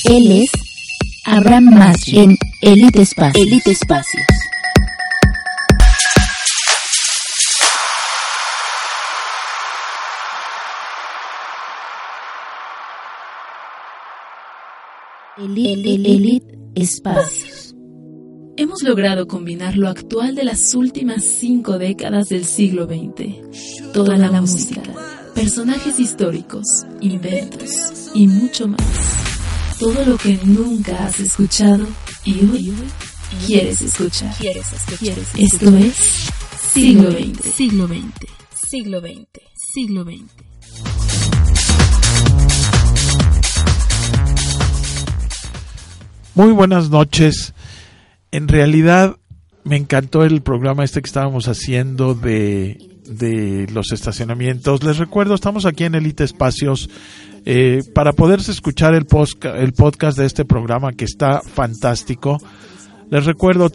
Él es Abraham Masri en Elite Espacios. Elite Espacios. Elite Espacios. Hemos logrado combinar lo actual de las últimas 5 décadas del siglo XX. Toda la música, personajes históricos, inventos y mucho más. Todo lo que nunca has escuchado y hoy quieres escuchar. Esto es Siglo XX. Siglo XX. Siglo XX. Siglo XX. Muy buenas noches. En realidad me encantó el programa que estábamos haciendo de los estacionamientos. Les recuerdo, estamos aquí en Elite Espacios para poderse escuchar el podcast de este programa que está fantástico. Les recuerdo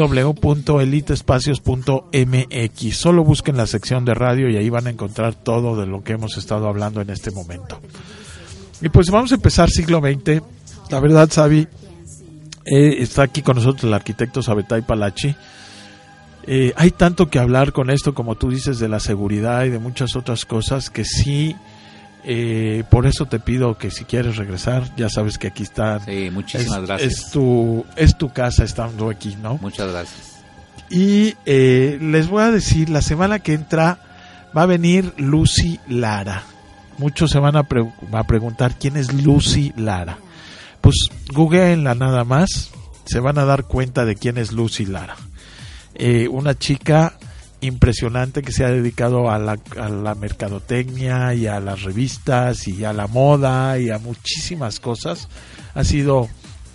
www.elitespacios.mx. Solo busquen la sección de radio y ahí van a encontrar todo de lo que hemos estado hablando en este momento. Y pues vamos a empezar siglo XX. La verdad, Xavi, está aquí con nosotros el arquitecto Sabetay Palachi. Hay tanto que hablar con esto, como tú dices, de la seguridad y de muchas otras cosas que sí, por eso te pido que si quieres regresar, ya sabes que aquí está. Sí, muchísimas gracias. Es tu casa estando aquí, ¿no? Muchas gracias. Y les voy a decir, la semana que entra va a venir Lucy Lara. Muchos se van a preguntar quién es Lucy Lara. Pues googleenla nada más, se van a dar cuenta de quién es Lucy Lara. Una chica impresionante que se ha dedicado a la mercadotecnia y a las revistas y a la moda y a muchísimas cosas. Ha sido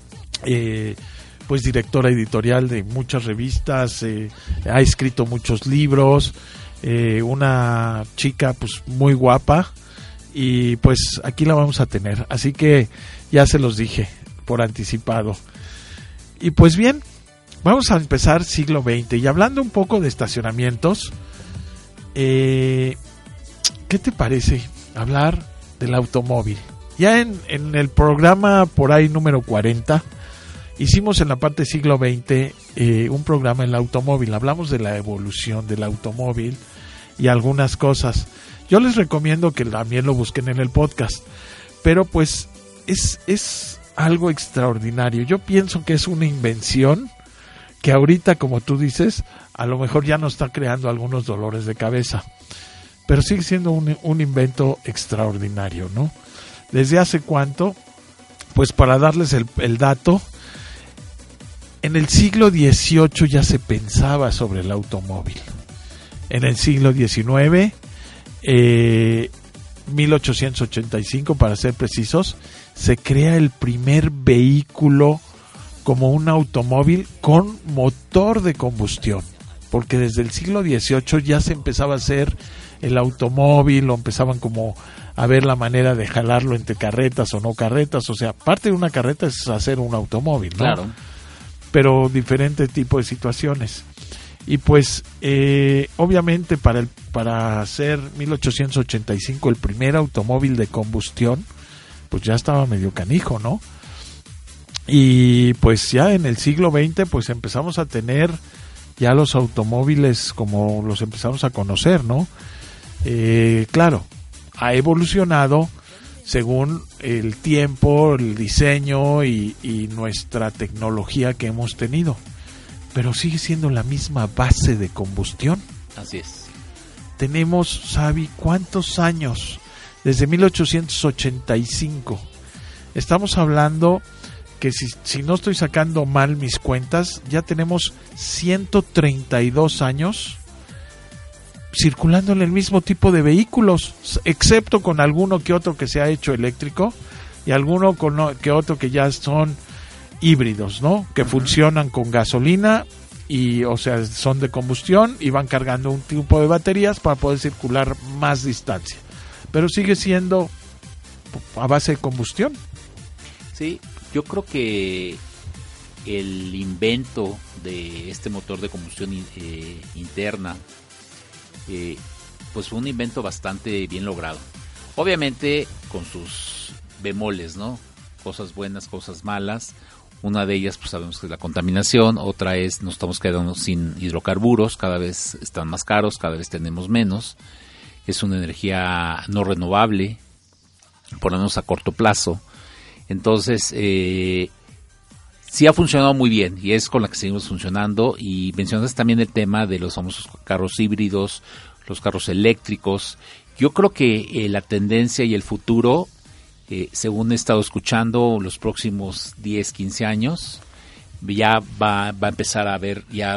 pues directora editorial de muchas revistas, ha escrito muchos libros, una chica pues muy guapa. Y pues aquí la vamos a tener, así que ya se los dije por anticipado. Y pues bien, vamos a empezar siglo XX. Y hablando un poco de estacionamientos, ¿qué te parece hablar del automóvil? Ya en el programa por ahí número 40, hicimos en la parte siglo XX un programa en el automóvil. Hablamos de la evolución del automóvil y algunas cosas. Yo les recomiendo que también lo busquen en el podcast, pero pues es algo extraordinario. Yo pienso que es una invención que ahorita, como tú dices, a lo mejor ya nos está creando algunos dolores de cabeza, pero sigue siendo un invento extraordinario, ¿no? ¿Desde hace cuánto? Pues para darles el dato, en el siglo XVIII ya se pensaba sobre el automóvil. En el siglo XIX, 1885 para ser precisos, se crea el primer vehículo como un automóvil con motor de combustión, porque desde el siglo XVIII ya se empezaba a hacer el automóvil, o empezaban como a ver la manera de jalarlo entre carretas o no carretas. O sea, parte de una carreta es hacer un automóvil, ¿no? Claro. Pero diferente tipo de situaciones. Y pues obviamente para hacer 1885 el primer automóvil de combustión, pues ya estaba medio canijo, ¿no? Y pues ya en el siglo XX pues empezamos a tener ya los automóviles como los empezamos a conocer, ¿no? Claro, ha evolucionado según el tiempo, el diseño y nuestra tecnología que hemos tenido, pero sigue siendo la misma base de combustión. Así es. Tenemos, ¿sabe cuántos años? Desde 1885. Estamos hablando que si no estoy sacando mal mis cuentas, ya tenemos 132 años circulando en el mismo tipo de vehículos, excepto con alguno que otro que se ha hecho eléctrico y alguno que otro que ya son híbridos, ¿no? Que funcionan con gasolina y, o sea, son de combustión y van cargando un tipo de baterías para poder circular más distancia. Pero sigue siendo a base de combustión. Sí, yo creo que el invento de este motor de combustión interna pues fue un invento bastante bien logrado. Obviamente con sus bemoles, ¿no? cosas buenas, cosas malas. Una de ellas, pues sabemos que es la contaminación, otra es nos estamos quedando sin hidrocarburos, cada vez están más caros, cada vez tenemos menos. Es una energía no renovable, por lo menos a corto plazo. Entonces, sí ha funcionado muy bien y es con la que seguimos funcionando. Y mencionaste también el tema de los famosos carros híbridos, los carros eléctricos. Yo creo que la tendencia y el futuro, según he estado escuchando, los próximos 10, 15 años, ya va a empezar a haber ya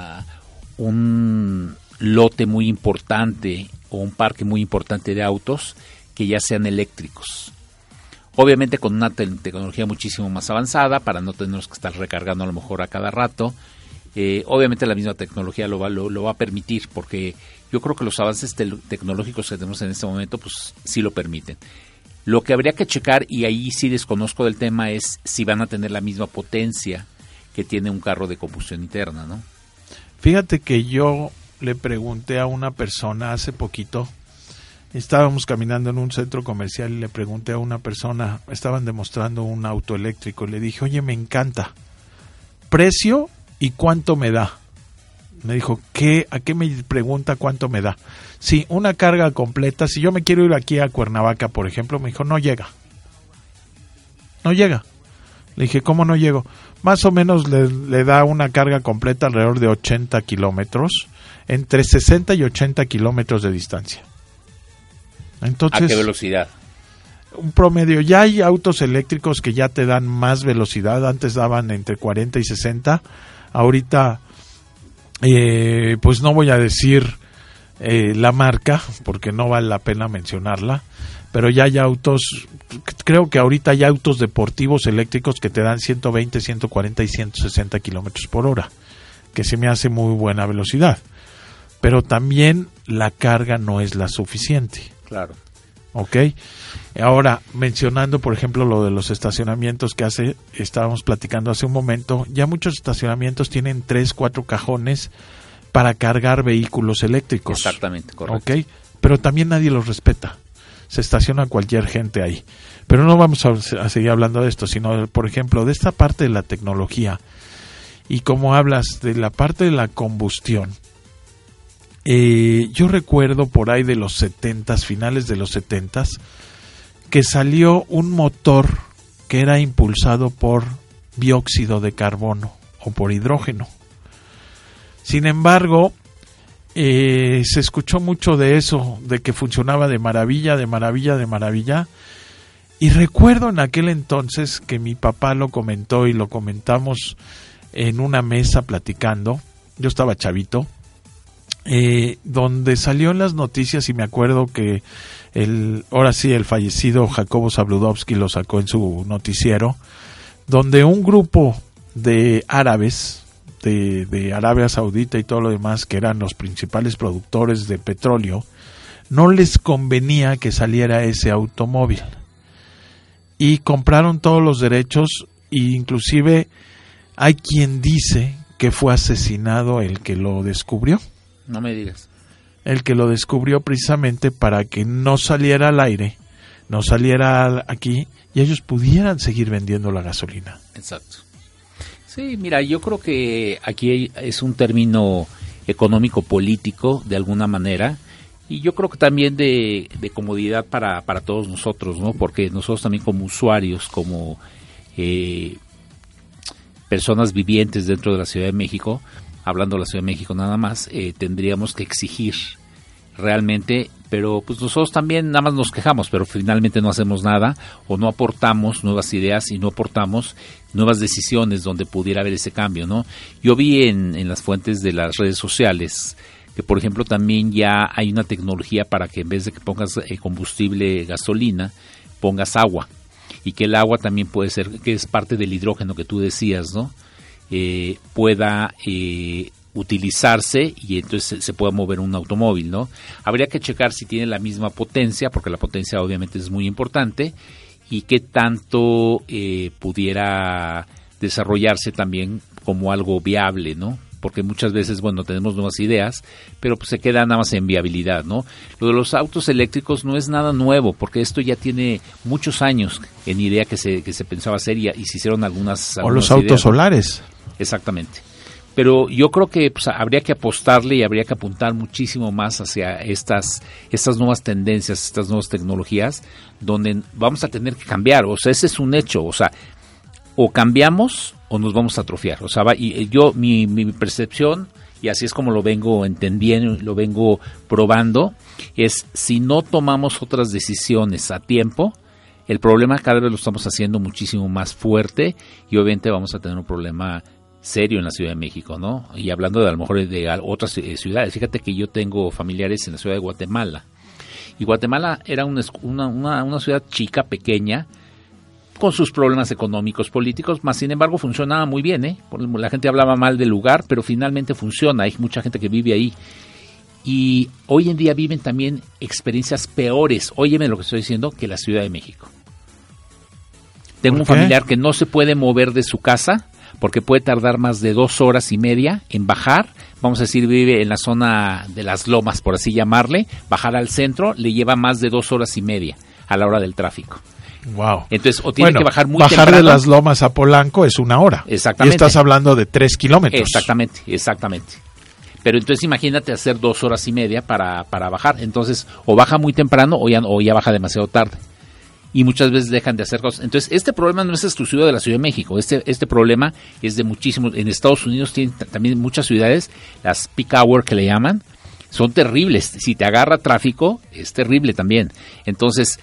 un lote muy importante o un parque muy importante de autos que ya sean eléctricos. Obviamente con una tecnología muchísimo más avanzada para no tener que estar recargando a lo mejor a cada rato. Obviamente la misma tecnología lo va a permitir, porque yo creo que los avances tecnológicos que tenemos en este momento pues sí lo permiten. Lo que habría que checar, y ahí sí desconozco del tema, es si van a tener la misma potencia que tiene un carro de combustión interna, ¿no? Fíjate que yo le pregunté a una persona hace poquito, estábamos caminando en un centro comercial y le pregunté a una persona, estaban demostrando un auto eléctrico, le dije, oye, me encanta, ¿precio y cuánto me da? Me dijo, ¿a qué me pregunta cuánto me da? Sí, una carga completa, si yo me quiero ir aquí a Cuernavaca, por ejemplo, me dijo, no llega. Le dije, ¿cómo no llego? Más o menos le da una carga completa alrededor de 80 kilómetros, entre 60 y 80 kilómetros de distancia. Entonces, ¿a qué velocidad? Un promedio. Ya hay autos eléctricos que ya te dan más velocidad. Antes daban entre 40 y 60. Ahorita, pues no voy a decir la marca, porque no vale la pena mencionarla. Pero ya hay autos, creo que ahorita hay autos deportivos eléctricos que te dan 120, 140 y 160 kilómetros por hora, que se me hace muy buena velocidad. Pero también la carga no es la suficiente. Claro. Ok. Ahora, mencionando, por ejemplo, lo de los estacionamientos que estábamos platicando hace un momento, ya muchos estacionamientos tienen 3, 4 cajones para cargar vehículos eléctricos. Exactamente, correcto. Ok. Pero también nadie los respeta. Se estaciona cualquier gente ahí. Pero no vamos a seguir hablando de esto, sino, por ejemplo, de esta parte de la tecnología. Y como hablas de la parte de la combustión, yo recuerdo por ahí de los 70s, finales de los 70s, que salió un motor que era impulsado por dióxido de carbono o por hidrógeno. Sin embargo, se escuchó mucho de eso, de que funcionaba de maravilla. Y recuerdo en aquel entonces que mi papá lo comentó y lo comentamos en una mesa platicando. Yo estaba chavito. Donde salió en las noticias, y me acuerdo que el fallecido Jacobo Zabludovsky lo sacó en su noticiero, donde un grupo de árabes de Arabia Saudita y todo lo demás, que eran los principales productores de petróleo, no les convenía que saliera ese automóvil y compraron todos los derechos, e inclusive hay quien dice que fue asesinado el que lo descubrió. No me digas. El que lo descubrió precisamente para que no saliera al aire, no saliera aquí, y ellos pudieran seguir vendiendo la gasolina. Exacto. Sí, mira, yo creo que aquí es un término económico-político de alguna manera, y yo creo que también de comodidad para todos nosotros, ¿no? Porque nosotros también como usuarios, como personas vivientes dentro de la Ciudad de México, hablando de la Ciudad de México nada más, tendríamos que exigir realmente, pero pues nosotros también nada más nos quejamos, pero finalmente no hacemos nada, o no aportamos nuevas ideas y no aportamos nuevas decisiones donde pudiera haber ese cambio, ¿no? Yo vi en las fuentes de las redes sociales que, por ejemplo, también ya hay una tecnología para que en vez de que pongas combustible, gasolina, pongas agua, y que el agua también puede ser, que es parte del hidrógeno que tú decías, ¿no? Pueda utilizarse y entonces se pueda mover un automóvil, ¿no? Habría que checar si tiene la misma potencia, porque la potencia obviamente es muy importante, y qué tanto pudiera desarrollarse también como algo viable, ¿no? porque muchas veces, bueno, tenemos nuevas ideas, pero pues se queda nada más en viabilidad, ¿no? Lo de los autos eléctricos no es nada nuevo, porque esto ya tiene muchos años en idea que se pensaba hacer y se hicieron algunas o los autos ideas, ¿no? solares. Exactamente. Pero yo creo que pues, habría que apostarle y habría que apuntar muchísimo más hacia estas nuevas tendencias, estas nuevas tecnologías, donde vamos a tener que cambiar. O sea, ese es un hecho. O sea, o cambiamos o nos vamos a atrofiar. O sea, mi percepción, y así es como lo vengo entendiendo, lo vengo probando, es si no tomamos otras decisiones a tiempo, el problema cada vez lo estamos haciendo muchísimo más fuerte y obviamente vamos a tener un problema serio en la Ciudad de México, ¿no? Y hablando de a lo mejor de otras ciudades, fíjate que yo tengo familiares en la ciudad de Guatemala, y Guatemala era una ciudad chica, pequeña, con sus problemas económicos, políticos, más sin embargo funcionaba muy bien, ¿eh? La gente hablaba mal del lugar, pero finalmente funciona, hay mucha gente que vive ahí, y hoy en día viven también experiencias peores, óyeme lo que estoy diciendo, que la Ciudad de México. Tengo un familiar que no se puede mover de su casa, porque puede tardar más de 2 horas y media en bajar, vamos a decir, vive en la zona de las Lomas, por así llamarle, bajar al centro le lleva más de 2 horas y media a la hora del tráfico. Wow. Entonces, o tiene que bajar muy temprano. Bajar de las Lomas a Polanco es 1 hora. Exactamente. Y estás hablando de 3 kilómetros. Exactamente. Pero entonces imagínate hacer 2 horas y media para bajar. Entonces, o baja muy temprano o ya baja demasiado tarde. Y muchas veces dejan de hacer cosas. Entonces, este problema no es exclusivo de la Ciudad de México. Este problema es de muchísimos. En Estados Unidos tienen también muchas ciudades, las peak hour que le llaman, son terribles. Si te agarra tráfico, es terrible también. Entonces,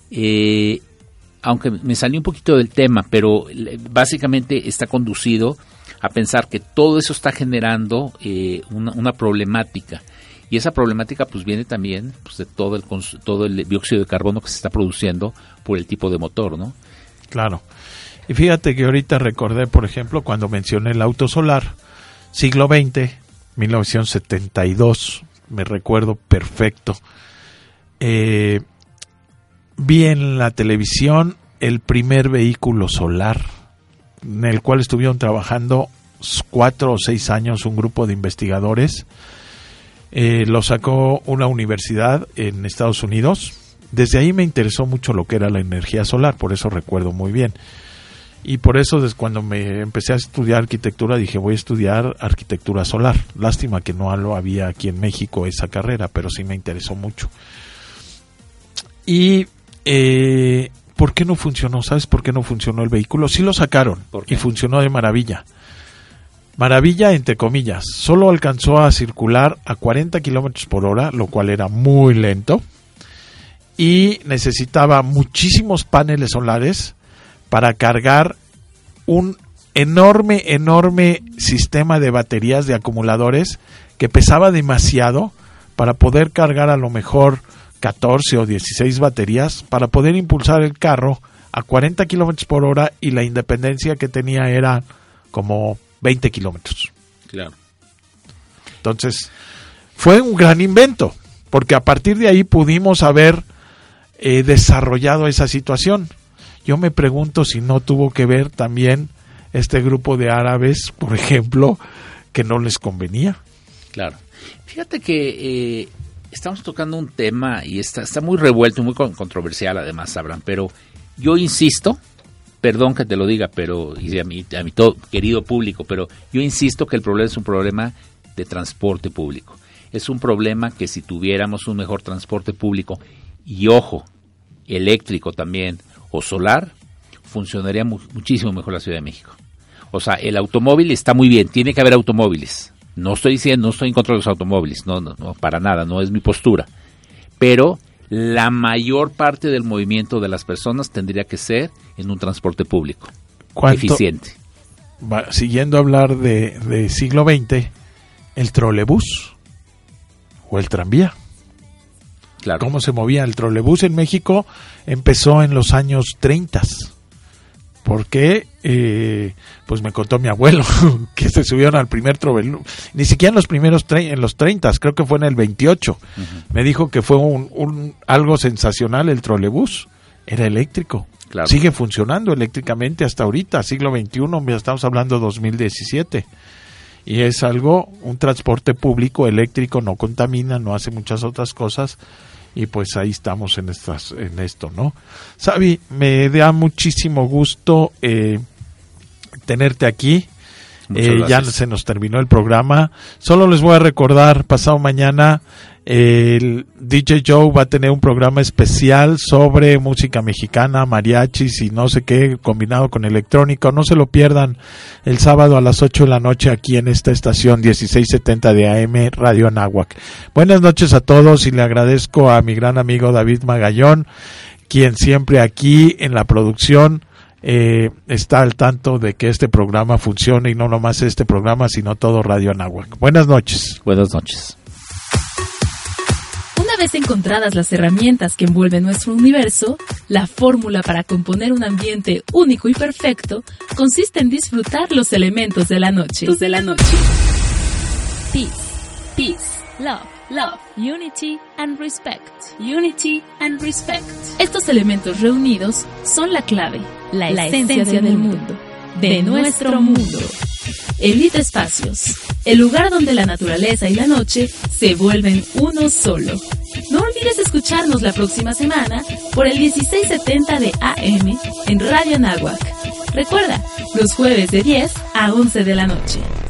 aunque me salí un poquito del tema, pero básicamente está conducido a pensar que todo eso está generando una problemática. Y esa problemática pues viene también pues, de todo el dióxido de carbono que se está produciendo por el tipo de motor, ¿no? Claro. Y fíjate que ahorita recordé, por ejemplo, cuando mencioné el auto solar, siglo XX, 1972, me recuerdo perfecto. Vi en la televisión el primer vehículo solar, en el cual estuvieron trabajando 4 o 6 años un grupo de investigadores. Lo sacó una universidad en Estados Unidos. Desde ahí me interesó mucho lo que era la energía solar, por eso recuerdo muy bien. Y por eso desde cuando me empecé a estudiar arquitectura dije voy a estudiar arquitectura solar. Lástima que no lo había aquí en México esa carrera, pero sí me interesó mucho. Y ¿por qué no funcionó? ¿Sabes por qué no funcionó el vehículo? Sí lo sacaron y funcionó de maravilla. Maravilla entre comillas, solo alcanzó a circular a 40 kilómetros por hora, lo cual era muy lento, y necesitaba muchísimos paneles solares para cargar un enorme sistema de baterías de acumuladores que pesaba demasiado para poder cargar a lo mejor 14 o 16 baterías para poder impulsar el carro a 40 kilómetros por hora, y la independencia que tenía era como 20 kilómetros. Claro. Entonces, fue un gran invento, porque a partir de ahí pudimos haber desarrollado esa situación. Yo me pregunto si no tuvo que ver también este grupo de árabes, por ejemplo, que no les convenía. Claro. Fíjate que estamos tocando un tema y está muy revuelto y muy controversial además, Abraham, pero yo insisto, perdón que te lo diga, pero y a mi todo querido público, pero yo insisto que el problema es un problema de transporte público. Es un problema que si tuviéramos un mejor transporte público, y ojo, eléctrico también, o solar, funcionaría muchísimo mejor la Ciudad de México. O sea, el automóvil está muy bien, tiene que haber automóviles. No estoy en contra de los automóviles, no, para nada, no es mi postura. Pero la mayor parte del movimiento de las personas tendría que ser en un transporte público eficiente. Siguiendo a hablar de siglo XX, el trolebús o el tranvía. Claro. ¿Cómo se movía el trolebús en México? Empezó en los años 30. Porque, pues me contó mi abuelo que se subieron al primer trolebús, ni siquiera en los 30, creo que fue en el 28. Uh-huh. Me dijo que fue algo sensacional el trolebús, era eléctrico. Claro. Sigue funcionando eléctricamente hasta ahorita, siglo XXI, ya estamos hablando 2017. y es un transporte público eléctrico, no contamina, no hace muchas otras cosas, y pues ahí estamos en esto, ¿no? Xavi, me da muchísimo gusto tenerte aquí. Ya se nos terminó el programa. Solo les voy a recordar, pasado mañana el DJ Joe va a tener un programa especial sobre música mexicana, mariachis y no sé qué, combinado con electrónica. No se lo pierdan, el sábado a las 8 de la noche aquí en esta estación 1670 de AM Radio Anáhuac. Buenas noches a todos y le agradezco a mi gran amigo David Magallón, quien siempre aquí en la producción está al tanto de que este programa funcione, y no nomás este programa, sino todo Radio Anáhuac. Buenas noches. Buenas noches. Una vez encontradas las herramientas que envuelven nuestro universo, la fórmula para componer un ambiente único y perfecto consiste en disfrutar los elementos de la noche. Peace, peace, love, love, unity and respect. Unity and respect. Estos elementos reunidos son la clave, la esencia del mundo, de nuestro mundo. Elite Espacios, el lugar donde la naturaleza y la noche se vuelven uno solo. No olvides escucharnos la próxima semana por el 1670 de AM en Radio Anáhuac. Recuerda, los jueves de 10 a 11 de la noche.